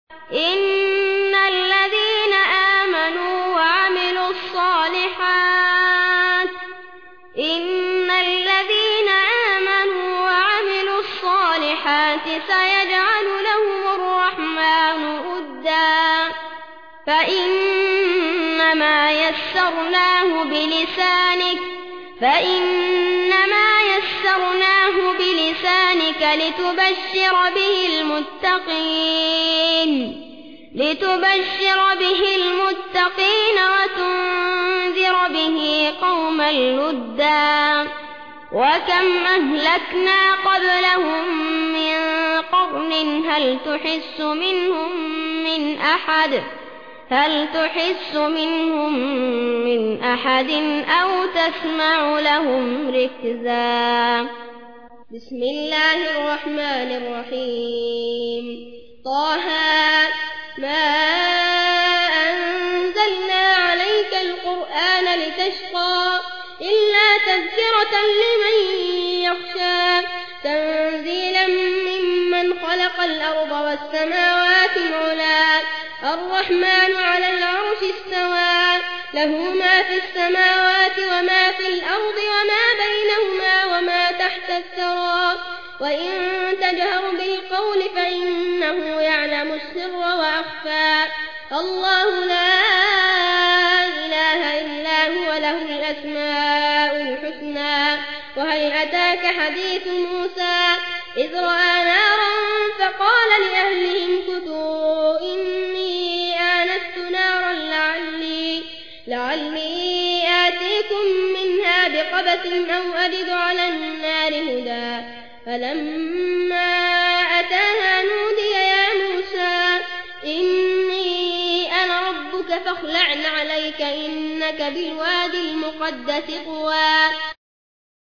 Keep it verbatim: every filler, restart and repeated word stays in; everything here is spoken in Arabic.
إن الذين آمنوا وعملوا الصالحات إن الذين آمنوا وعملوا الصالحات سيجعل لهم الرحمن ودا فإنما يسرناه بلسانك فإنما يسرناه بلسانك لتبشر به المتقين لتبشر به المتقين وتنذر به قوما لدا وكم أهلكنا قبلهم من قرن هل تحس منهم من أحد هل تحس منهم من أحد أو تسمع لهم ركزا. بسم الله الرحمن الرحيم. طه ما أنزلنا عليك القرآن لتشقى إلا تذكرة لمن يخشى تنزيلا ممن خلق الأرض والسماوات العلى الرحمن على العرش استوى له ما في السماوات وما في الأرض وما بينهما وما تحت الثرى وإن تجهر بالقول فإنه يعلم السر وأخفى الله لا إله إلا هو له الأسماء الحسنى. وهل أتاك حديث موسى إذ رأى نارا فقال لأهلهم كثوا إني آنست نارا لعلي, لعلي آتيكم منها بقبس أو أجد على النار هدى فلما أتاها نودي يا موسى إني أنا ربك فاخلع عليك إنك بالوادي المقدس طوى.